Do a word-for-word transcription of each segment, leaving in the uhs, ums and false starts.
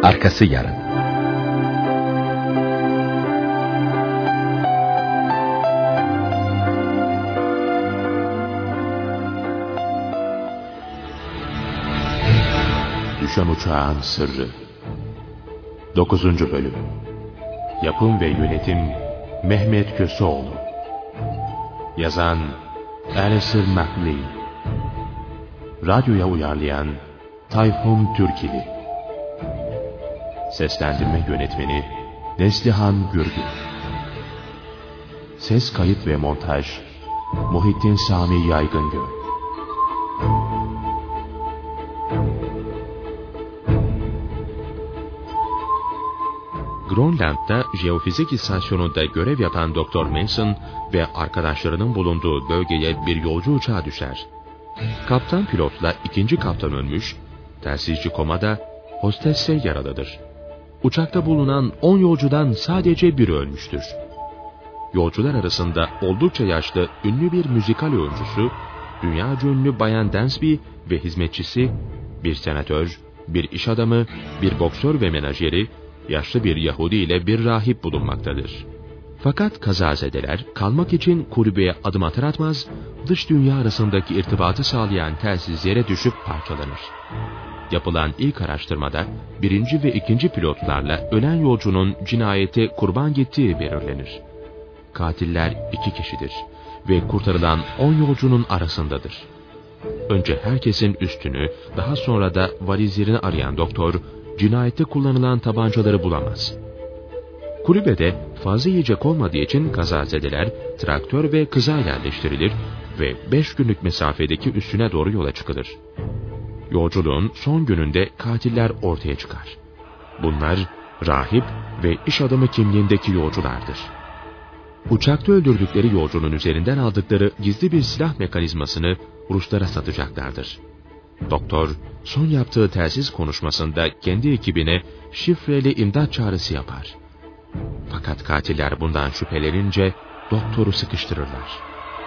Arkası yarın. Düşen Uçağın Sırrı dokuzuncu Bölüm. Yapım ve Yönetim Mehmet Köseoğlu. Yazan Alistair MacLean. Radyoya uyarlayan Tayfun Türkili. Seslendirme Yönetmeni Neslihan Gürgün. Ses kayıt ve montaj Muhittin Sami Yaygıngöl. Grönland'da jeofizik istasyonunda görev yapan Doktor Mason ve arkadaşlarının bulunduğu bölgeye bir yolcu uçağı düşer. Kaptan pilotla ikinci kaptan ölmüş, telsizci komada, hostesse yaralıdır. Uçakta bulunan on yolcudan sadece biri ölmüştür. Yolcular arasında oldukça yaşlı ünlü bir müzikal oyuncusu, dünyaca ünlü Bayan Dansby ve hizmetçisi, bir senatör, bir iş adamı, bir boksör ve menajeri, yaşlı bir Yahudi ile bir rahip bulunmaktadır. Fakat kazazedeler kalmak için kulübeye adım atar atmaz, dış dünya arasındaki irtibatı sağlayan telsiz yere düşüp parçalanır. Yapılan ilk araştırmada birinci ve ikinci pilotlarla ölen yolcunun cinayete kurban gittiği belirlenir. Katiller iki kişidir ve kurtarılan on yolcunun arasındadır. Önce herkesin üstünü, daha sonra da valizlerini arayan doktor, cinayette kullanılan tabancaları bulamaz. Kulübede fazla yiyecek olmadığı için kazazedeler traktör ve kıza yerleştirilir ve beş günlük mesafedeki üstüne doğru yola çıkılır. Yolculuğun son gününde katiller ortaya çıkar. Bunlar rahip ve iş adamı kimliğindeki yolculardır. Uçakta öldürdükleri yolcunun üzerinden aldıkları gizli bir silah mekanizmasını Ruslara satacaklardır. Doktor, son yaptığı telsiz konuşmasında kendi ekibine şifreli imdat çağrısı yapar. Fakat katiller bundan şüphelenince doktoru sıkıştırırlar.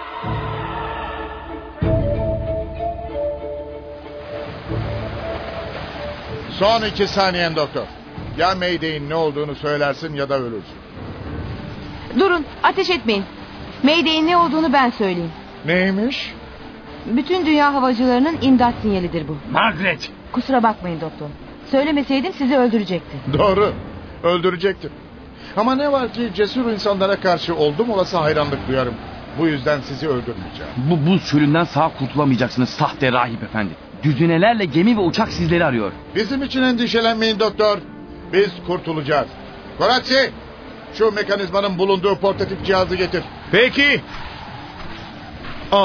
Son iki saniyen doktor. Ya Mayday'in ne olduğunu söylersin ya da ölürsün. Durun, ateş etmeyin. Mayday'in ne olduğunu ben söyleyeyim. Neymiş? Bütün dünya havacılarının imdat sinyalidir bu. Margaret! Kusura bakmayın doktor. Söylemeseydim sizi öldürecekti. Doğru, öldürecektim. Ama ne var ki cesur insanlara karşı oldum olası hayranlık duyarım. Bu yüzden sizi öldürmeyeceğim. Bu buz çölünden sağ kurtulamayacaksınız sahte rahip efendi. Düzinelerle gemi ve uçak sizleri arıyor. Bizim için endişelenmeyin doktor. Biz kurtulacağız. Koratsi, şu mekanizmanın bulunduğu portatif cihazı getir. Peki. Al.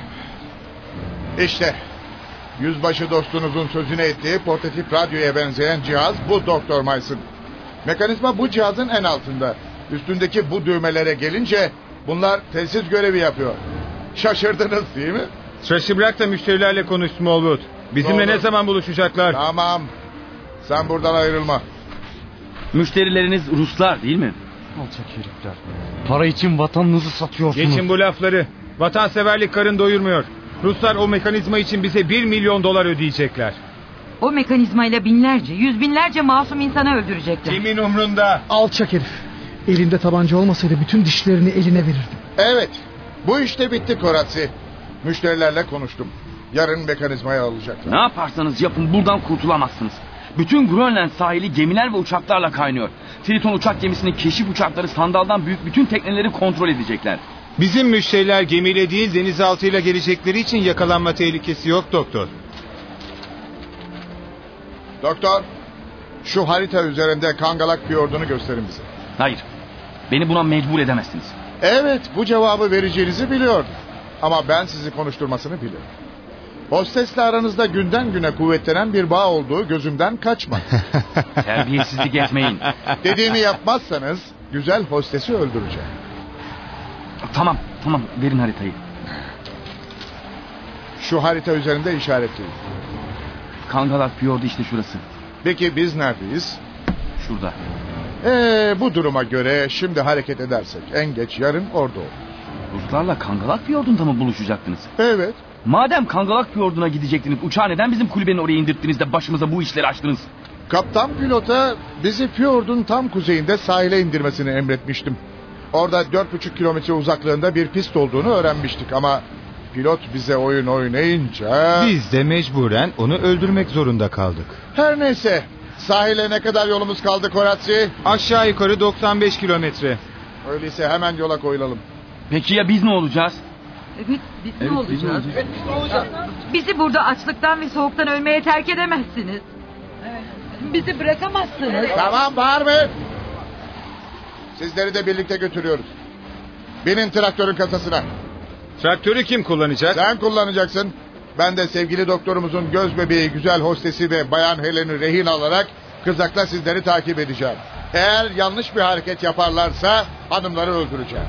İşte yüzbaşı dostunuzun sözünü ettiği portatif radyoya benzeyen cihaz bu Doktor Mason. Mekanizma bu cihazın en altında. Üstündeki bu düğmelere gelince bunlar telsiz görevi yapıyor. Şaşırdınız değil mi? Stresi bırak da müşterilerle konuş Smallwood. Bizimle Doğru. ne zaman buluşacaklar? Tamam. Sen buradan ayrılma. Müşterileriniz Ruslar değil mi? Alçak herifler. Para için vatanınızı satıyorsunuz. Geçin bu lafları. Vatanseverlik karın doyurmuyor. Ruslar o mekanizma için bize bir milyon dolar ödeyecekler. O mekanizmayla binlerce, yüz binlerce masum insanı öldürecekler. Kimin umrunda? Alçak herif. Elinde tabanca olmasaydı bütün dişlerini eline verirdim. Evet. Bu işte bitti Koratsi. Müşterilerle konuştum. Yarın mekanizmayı alacaklar. Ne yaparsanız yapın buradan kurtulamazsınız. Bütün Grönland sahili gemiler ve uçaklarla kaynıyor. Triton uçak gemisinin keşif uçakları sandaldan büyük bütün tekneleri kontrol edecekler. Bizim müşteriler gemiyle değil denizaltıyla gelecekleri için yakalanma tehlikesi yok doktor. Doktor, şu harita üzerinde Kangalak Fiyordu'nu gösterin bize. Hayır. Beni buna mecbur edemezsiniz. Evet, bu cevabı vereceğinizi biliyordum. Ama ben sizi konuşturmasını biliyorum. Hostesle aranızda günden güne kuvvetlenen bir bağ olduğu gözümden kaçmadı. Terbiyesizlik etmeyin. Dediğimi yapmazsanız güzel hostesi öldüreceğim. Tamam, tamam. Verin haritayı. Şu harita üzerinde işaretleyin. Kangalak Fiyordu işte şurası. Peki biz neredeyiz? Şurada. Ee, bu duruma göre şimdi hareket edersek en geç yarın orada olur. Ruslarla Kangalak Fiyordu'nda mı buluşacaktınız? Evet. Madem Kangalak Fiyordu'na gidecektiniz, uçağı neden bizim kulübenin oraya indirttiniz de başımıza bu işleri açtınız? Kaptan pilota bizi Fjord'un tam kuzeyinde sahile indirmesini emretmiştim. Orada dört buçuk kilometre uzaklığında bir pist olduğunu öğrenmiştik ama pilot bize oyun oynayınca... Biz de mecburen onu öldürmek zorunda kaldık. Her neyse, sahile ne kadar yolumuz kaldı Koratsi? Aşağı yukarı doksan beş kilometre. Öyleyse hemen yola koyulalım. Peki ya biz ne olacağız? Evet, biz Evet, ne biz ne olacağız? olacağız? Bizi burada açlıktan ve soğuktan ölmeye terk edemezsiniz. Bizi bırakamazsınız. Tamam, bağırmayın. Sizleri de birlikte götürüyoruz. Binin traktörün kasasına. Traktörü kim kullanacak? Sen kullanacaksın. Ben de sevgili doktorumuzun göz bebeği, güzel hostesi ve bayan Helen'i rehin alarak kızakla sizleri takip edeceğim. Eğer yanlış bir hareket yaparlarsa hanımları öldüreceğim.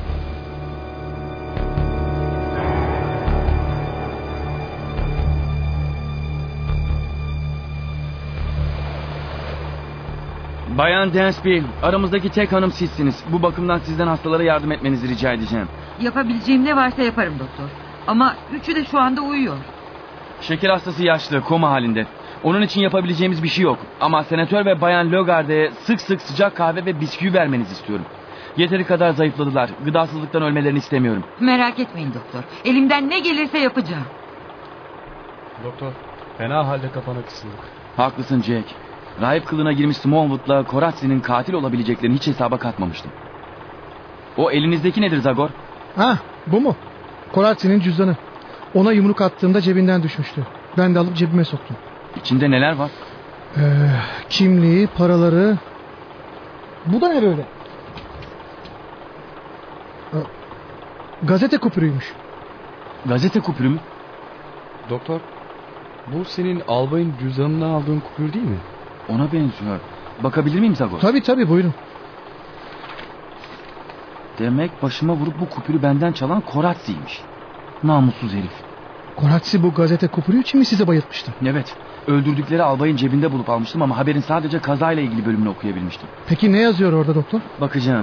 Bayan Dansby, aramızdaki tek hanım sizsiniz. Bu bakımdan sizden hastalara yardım etmenizi rica edeceğim. Yapabileceğim ne varsa yaparım doktor. Ama üçü de şu anda uyuyor. Şeker hastası yaşlı, koma halinde. Onun için yapabileceğimiz bir şey yok. Ama senatör ve bayan Logarde'ye sık sık sıcak kahve ve bisküvi vermenizi istiyorum. Yeteri kadar zayıfladılar. Gıdasızlıktan ölmelerini istemiyorum. Merak etmeyin doktor. Elimden ne gelirse yapacağım. Doktor, fena halde kafana kısıldık. Haklısın Jack. Rahip kılığına girmiş Smallwood'la Koratsi'nin katil olabileceklerini hiç hesaba katmamıştım. O elinizdeki nedir Zagor? Ha, bu mu? Koratsi'nin cüzdanı. Ona yumruk attığımda cebinden düşmüştü. Ben de alıp cebime soktum. İçinde neler var? Ee, kimliği, paraları... Bu da ne böyle? Ee, gazete kupürüymüş. Gazete kupürü mü? Doktor, bu senin albayın cüzdanından aldığın kupür değil mi? Ona benziyor. Bakabilir miyim Zagor? Tabii tabii, buyurun. Demek başıma vurup bu kupürü benden çalan Koratsi'ymiş. Namussuz herif. Koratsi bu gazete kupürü için mi size bayıltmıştı? Evet. Öldürdükleri albayın cebinde bulup almıştım ama haberin sadece kazayla ilgili bölümünü okuyabilmiştim. Peki ne yazıyor orada doktor? Bakacağım.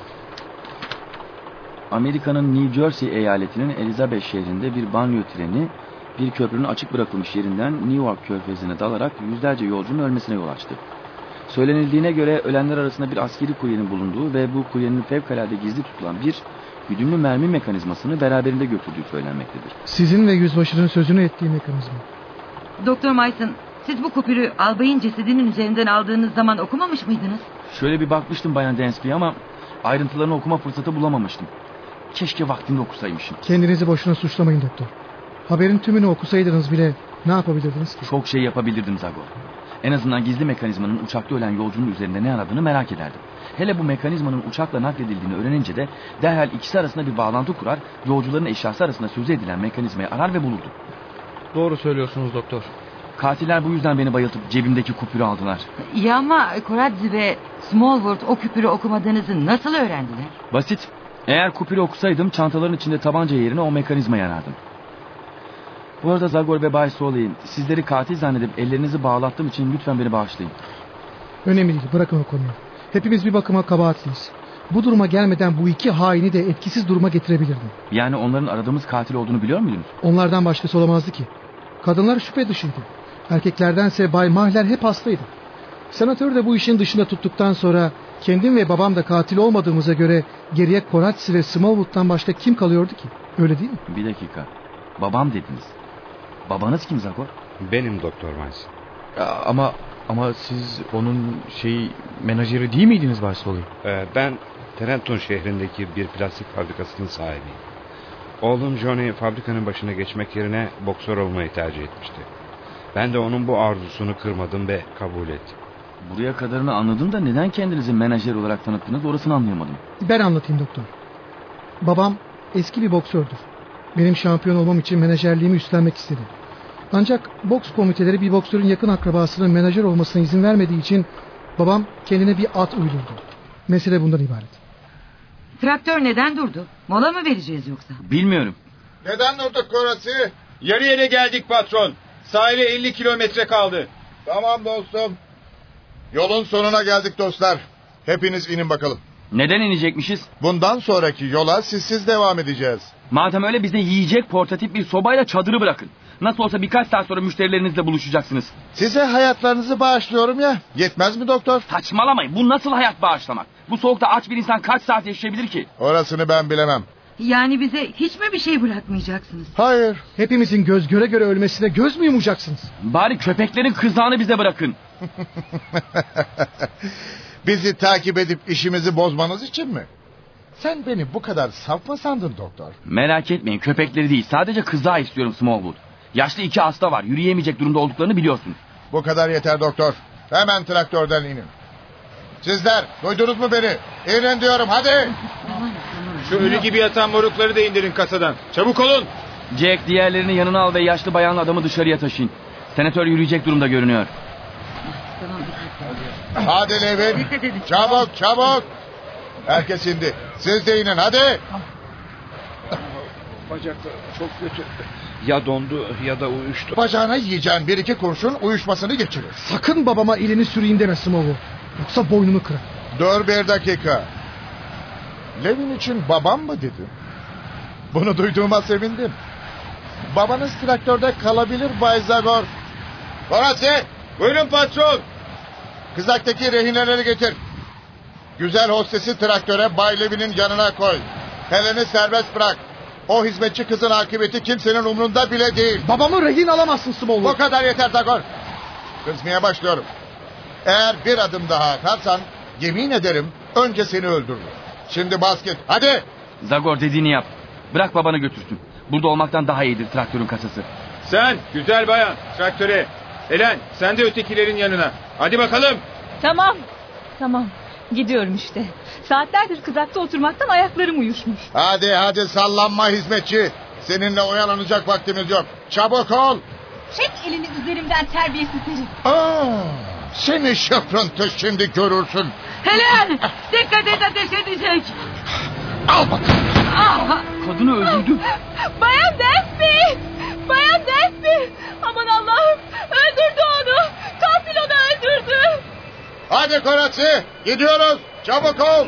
Amerika'nın New Jersey eyaletinin Elizabeth şehrinde bir banliyö treni bir köprünün açık bırakılmış yerinden New York körfezine dalarak yüzlerce yolcunun ölmesine yol açtı. Söylenildiğine göre ölenler arasında bir askeri kuryenin bulunduğu ve bu kuryenin fevkalade gizli tutulan bir güdümlü mermi mekanizmasını beraberinde götürdüğü söylenmektedir. Sizin ve yüzbaşının sözünü ettiği mekanizma. Doktor Mason, siz bu kupürü albayın cesedinin üzerinden aldığınız zaman okumamış mıydınız? Şöyle bir bakmıştım Bayan Dansby ama ayrıntılarını okuma fırsatı bulamamıştım. Keşke vaktinde okusaymışım. Kendinizi boşuna suçlamayın doktor. Haberin tümünü okusaydınız bile ne yapabilirdiniz ki? Çok şey yapabilirdim Zagor. En azından gizli mekanizmanın uçakta ölen yolcunun üzerinde ne aradığını merak ederdim. Hele bu mekanizmanın uçakla nakledildiğini öğrenince de derhal ikisi arasında bir bağlantı kurar, yolcuların eşyası arasında sözü edilen mekanizmayı arar ve bulurdum. Doğru söylüyorsunuz doktor. Katiller bu yüzden beni bayıltıp cebimdeki kupürü aldılar. İyi ama Koratsi ve Smallwood o küpürü okumadığınızı nasıl öğrendiler? Basit. Eğer kupürü okusaydım çantaların içinde tabanca yerine o mekanizmayı arardım. Bu arada Zagor ve Bay Soley, sizleri katil zannedip ellerinizi bağlattığım için lütfen beni bağışlayın. Önemli değil, bırakın o konuyu. Hepimiz bir bakıma kabahatliyiz. Bu duruma gelmeden bu iki haini de etkisiz duruma getirebilirdim. Yani onların aradığımız katil olduğunu biliyor muydunuz? Onlardan başkası olamazdı ki. Kadınlar şüphe dışıydı. Erkeklerdense Bay Mahler hep hastaydı. Senatör de bu işin dışında tuttuktan sonra kendim ve babam da katil olmadığımıza göre geriye Koratsi ve Smallwood'dan başka kim kalıyordu ki? Öyle değil mi? Bir dakika. Babam dediniz. Babanız kim Zagor? Benim Doktor Miles. Ya, ama ama siz onun şey menajeri değil miydiniz Bay Soley? Ee, ben Trenton şehrindeki bir plastik fabrikasının sahibiyim. Oğlum Johnny fabrikanın başına geçmek yerine boksör olmayı tercih etmişti. Ben de onun bu arzusunu kırmadım ve kabul ettim. Buraya kadarını anladım da neden kendinizi menajer olarak tanıttınız orasını anlayamadım. Ben anlatayım doktor. Babam eski bir boksördür. Benim şampiyon olmam için menajerliğimi üstlenmek istedi. Ancak boks komiteleri bir boksörün yakın akrabasının menajer olmasına izin vermediği için babam kendine bir at uydurdu. Mesele bundan ibaret. Traktör neden durdu? Mola mı vereceğiz yoksa? Bilmiyorum. Neden durduk Koratsi? Yarı yere geldik patron. Sahile elli kilometre kaldı. Tamam dostum. Yolun sonuna geldik dostlar. Hepiniz inin bakalım. Neden inecekmişiz? Bundan sonraki yola sizsiz devam edeceğiz. Madem öyle bize yiyecek portatif bir sobayla çadırı bırakın. Nasıl olsa birkaç saat sonra müşterilerinizle buluşacaksınız. Size hayatlarınızı bağışlıyorum ya. Yetmez mi doktor? Saçmalamayın. Bu nasıl hayat bağışlamak? Bu soğukta aç bir insan kaç saat yaşayabilir ki? Orasını ben bilemem. Yani bize hiç mi bir şey bırakmayacaksınız? Hayır. Hepimizin göz göre göre ölmesine göz mü yumacaksınız? Bari köpeklerin kızağını bize bırakın. Bizi takip edip işimizi bozmanız için mi? Sen beni bu kadar saf mı sandın doktor? Merak etmeyin, köpekleri değil, sadece kızağı istiyorum Smallwood. Yaşlı iki hasta var, yürüyemeyecek durumda olduklarını biliyorsunuz. Bu kadar yeter doktor. Hemen traktörden inin. Sizler duydunuz mu beni? İnin diyorum, hadi. Şu ölü gibi yatan morukları da indirin kasadan. Çabuk olun. Jack, diğerlerini yanına al ve yaşlı bayanla adamı dışarıya taşıyın. Senatör yürüyecek durumda görünüyor. Hadi Levin. Çabuk çabuk. Herkes indi. Siz de inin, hadi. Bacakları çok kötü. Ya dondu ya da uyuştu. Bacağına yiyeceğin bir iki kurşun uyuşmasını geçirir. Sakın babama elini süreyim deme Smallwood. Yoksa boynunu kırar. Dur bir dakika. Levin için babam mı dedin? Bunu duyduğuma sevindim. Babanız traktörde kalabilir Bay Zagor. Horatsi, buyurun patron. Kızaktaki rehineleri getir. Güzel hostesi traktöre Bay Levin'in yanına koy. Helen'i serbest bırak. O hizmetçi kızın akıbeti kimsenin umrunda bile değil. Babamı rehin alamazsın Smallwood. Bu kadar yeter Zagor. Kızmaya başlıyorum. Eğer bir adım daha atarsan yemin ederim önce seni öldürürüm. Şimdi bas git, hadi. Zagor, dediğini yap. Bırak babanı götürsün. Burada olmaktan daha iyidir traktörün kasası. Sen güzel bayan traktöre. Helen sen de ötekilerin yanına. Hadi bakalım. Tamam. Tamam. Gidiyorum işte. Saatlerdir kızakta oturmaktan ayaklarım uyuşmuş. Hadi hadi sallanma hizmetçi. Seninle oyalanacak vaktimiz yok. Çabuk ol. Çek elini üzerimden, terbiyesiz herif. Aa, seni şıprıntı, şimdi görürsün. Helen! Dikkat et, ateş edecek. Al bakalım. Ah! Kadını öldürdü. Bayan Despi! Bayan Despi! Aman Allah'ım! Öldürdü onu! Katil onu öldürdü! Hadi Koratsi, gidiyoruz. Çabuk ol.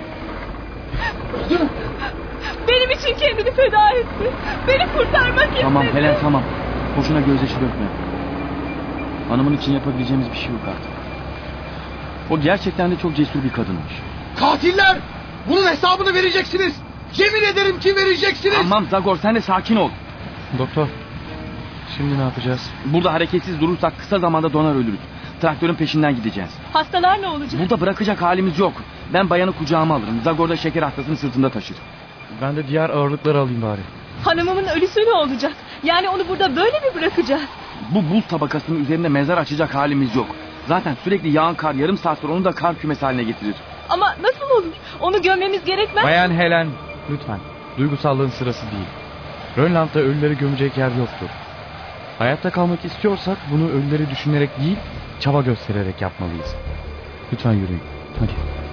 Benim için kendini feda etti. Beni kurtarmak istedi. Tamam Helen, tamam. Boşuna gözyaşı dökme. Hanımın için yapabileceğimiz bir şey yok artık. O gerçekten de çok cesur bir kadınmış. Katiller! Bunun hesabını vereceksiniz. Yemin ederim ki vereceksiniz. Tamam Zagor, sen de sakin ol. Doktor, şimdi ne yapacağız? Burada hareketsiz durursak kısa zamanda donar ölürüz. Traktörün peşinden gideceğiz. Hastalar ne olacak? Burada bırakacak halimiz yok. Ben bayanı kucağıma alırım. Zagor da şeker hastasını sırtında taşır. Ben de diğer ağırlıkları alayım bari. Hanımımın ölüsü ne olacak? Yani onu burada böyle mi bırakacağız? Bu buz tabakasının üzerinde mezar açacak halimiz yok. Zaten sürekli yağan kar yarım saat sonra onu da kar kümesi haline getirir. Ama nasıl olur? Onu gömmemiz gerekmez. Bayan Helen, lütfen. Duygusallığın sırası değil. Rönland'da ölüleri gömecek yer yoktur. Hayatta kalmak istiyorsak bunu ölüleri düşünerek değil, çaba göstererek yapmalıyız. Lütfen yürüyün. Hadi.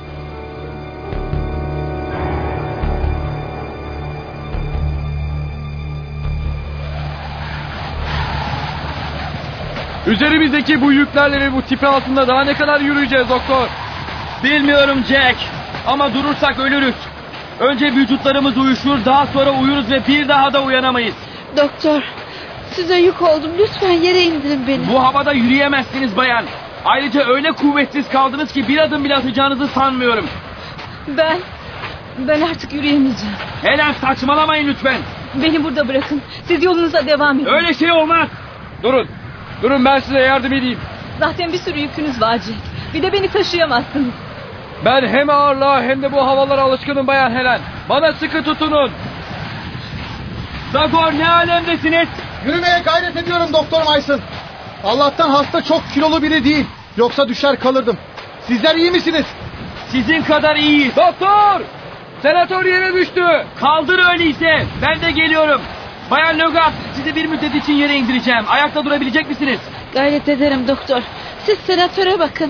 Üzerimizdeki bu yüklerle ve bu tipi altında daha ne kadar yürüyeceğiz doktor? Bilmiyorum Jack. Ama durursak ölürüz. Önce vücutlarımız uyuşur, daha sonra uyuruz ve bir daha da uyanamayız. Doktor, size yük oldum. Lütfen yere indirin beni. Bu havada yürüyemezsiniz bayan. Ayrıca öyle kuvvetsiz kaldınız ki bir adım bile atacağınızı sanmıyorum. Ben, ben artık yürüyemeyeceğim. Helen, saçmalamayın lütfen. Beni burada bırakın. Siz yolunuza devam edin. Öyle şey olmaz. Durun. Durun, ben size yardım edeyim. Zaten bir sürü yükünüz var Jack. Bir de beni taşıyamazsınız. Ben hem ağırlığa hem de bu havalara alışkınım bayan Helen. Bana sıkı tutunun. Zagor, ne alemdesiniz? Yürümeye gayret ediyorum Doktor Mason. Allah'tan hasta çok kilolu biri değil. Yoksa düşer kalırdım. Sizler iyi misiniz? Sizin kadar iyiyiz. Doktor! Senatör yere düştü. Kaldır öyleyse. Ben de geliyorum. Bayan Logat, sizi bir müddet için yere indireceğim. Ayakta durabilecek misiniz? Gayret ederim doktor. Siz senatöre bakın.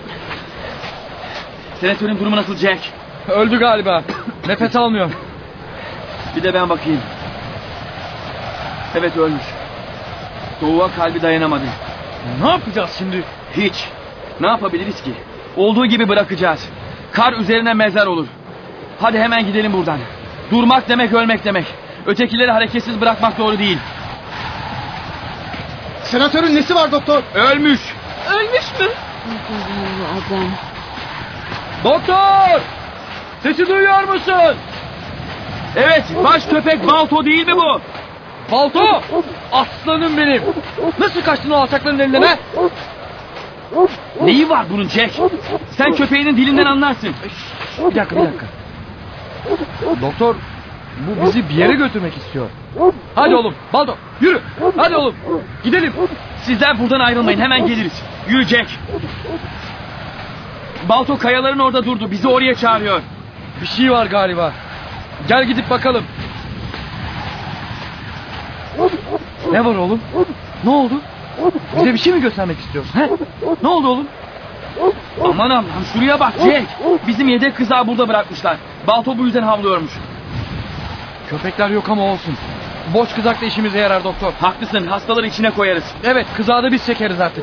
Senatörün durumu nasıl Jack? Öldü galiba. Nefes almıyor. Bir de ben bakayım. Evet, ölmüş. Soğuğa kalbi dayanamadı. Ne yapacağız şimdi? Hiç. Ne yapabiliriz ki? Olduğu gibi bırakacağız. Kar üzerine mezar olur. Hadi hemen gidelim buradan. Durmak demek ölmek demek. Ötekileri hareketsiz bırakmak doğru değil. Senatörün nesi var doktor? Ölmüş. Ölmüş mü? Zavallı adam. Doktor! Sesi duyuyor musun? Evet, baş köpek Balto değil mi bu? Balto! Aslanım benim. Nasıl kaçtın o alçakların elinden ha? Neyi var bunun Jack? Sen köpeğinin dilinden anlarsın. Bir dakika bir dakika. Doktor bu bizi bir yere götürmek istiyor. Hadi oğlum Baldo yürü. Hadi oğlum gidelim. Sizler buradan ayrılmayın, hemen geliriz. Yürü Jack. Balto kayaların orada durdu, bizi oraya çağırıyor. Bir şey var galiba. Gel gidip bakalım. Ne var oğlum? Ne oldu? Bize bir şey mi göstermek istiyorsun? He? Ne oldu oğlum? Aman aman şuraya bak Jack. Bizim yedek kızağı burada bırakmışlar. Balto bu yüzden havlıyormuş. Köpekler yok ama olsun. Boş kızak da işimize yarar doktor. Haklısın, hastaları içine koyarız. Evet, kızağı da biz çekeriz artık.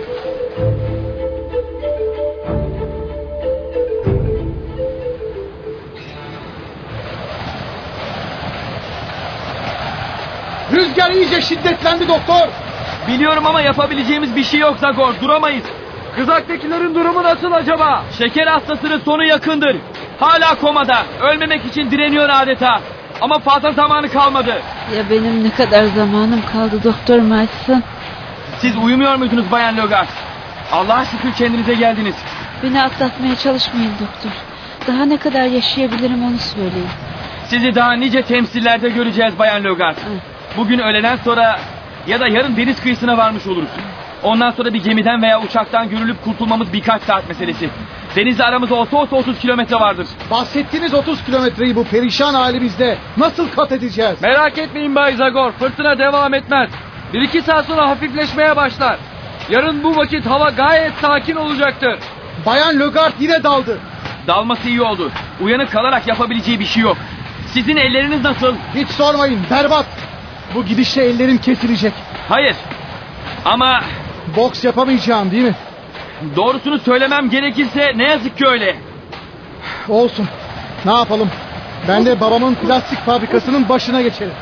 Rüzgar iyice şiddetlendi doktor. Biliyorum ama yapabileceğimiz bir şey yok Zagor, duramayız. Kızaktakilerin durumu nasıl acaba? Şeker hastasının sonu yakındır. Hala komada, ölmemek için direniyor adeta. Ama fazla zamanı kalmadı. Ya benim ne kadar zamanım kaldı Doktor Mason? Siz uyumuyor muydunuz Bayan Logar? Allah'a şükür kendinize geldiniz. Beni atlatmaya çalışmayın doktor. Daha ne kadar yaşayabilirim onu söyleyin. Sizi daha nice temsillerde göreceğiz Bayan Logar. Bugün öğleden sonra ya da yarın deniz kıyısına varmış oluruz. Ondan sonra bir gemiden veya uçaktan görülüp kurtulmamız birkaç saat meselesi. Denizle aramızda olsa olsa otuz kilometre vardır. Bahsettiğiniz otuz kilometreyi bu perişan halimizde nasıl kat edeceğiz? Merak etmeyin Bay Zagor, fırtına devam etmez. Bir iki saat sonra hafifleşmeye başlar. Yarın bu vakit hava gayet sakin olacaktır. Bayan Logard yine daldı. Dalması iyi oldu. Uyanık kalarak yapabileceği bir şey yok. Sizin elleriniz nasıl? Hiç sormayın, berbat. Bu gidişle ellerim kesilecek. Hayır. Ama boks yapamayacağım değil mi? Doğrusunu söylemem gerekirse ne yazık ki öyle. Olsun. Ne yapalım? Ben de babamın plastik fabrikasının başına geçerim.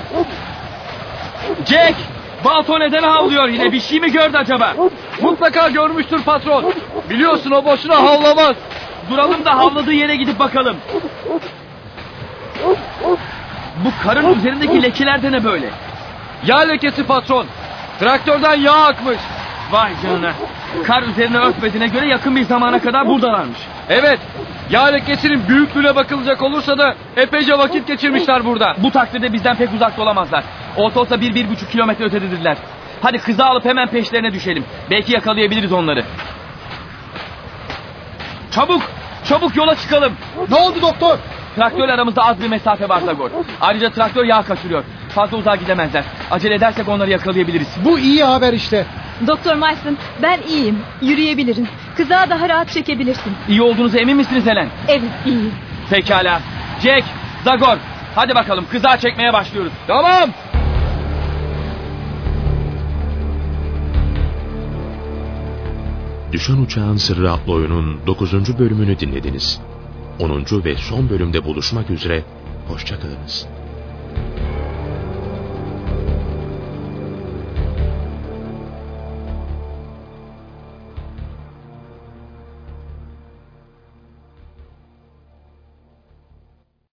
Jack! Balto neden havlıyor yine? Bir şey mi gördü acaba? Mutlaka görmüştür patron. Biliyorsun o boşuna havlamaz. Duralım da havladığı yere gidip bakalım. Bu karın üzerindeki lekeler de ne böyle? Yağ lekesi patron. Traktörden yağ akmış. Vay canına. Kar üzerine örtmediğine göre yakın bir zamana kadar buradalarmış. Evet. Yağ lekesinin büyüklüğüne bakılacak olursa da epeyce vakit geçirmişler burada. Bu takdirde bizden pek uzakta olamazlar. Olsa olsa bir, bir buçuk kilometre ötededirler. Hadi kızı alıp hemen peşlerine düşelim. Belki yakalayabiliriz onları. Çabuk! Çabuk yola çıkalım. Ne oldu doktor? Traktörle aramızda az bir mesafe var Zagor. Ayrıca traktör yağ kaçırıyor. Fazla uzağa gidemezler. Acele edersek onları yakalayabiliriz. Bu iyi haber işte. Doktor Mason, ben iyiyim. Yürüyebilirim. Kızağı daha rahat çekebilirsin. İyi olduğunuza emin misiniz Helen? Evet, iyiyim. Pekala. Jack, Zagor. Hadi bakalım kızağı çekmeye başlıyoruz. Tamam. Düşen Uçağın Sırrı adlı oyunun dokuzuncu bölümünü dinlediniz. onuncu ve son bölümde buluşmak üzere, hoşça kalınız.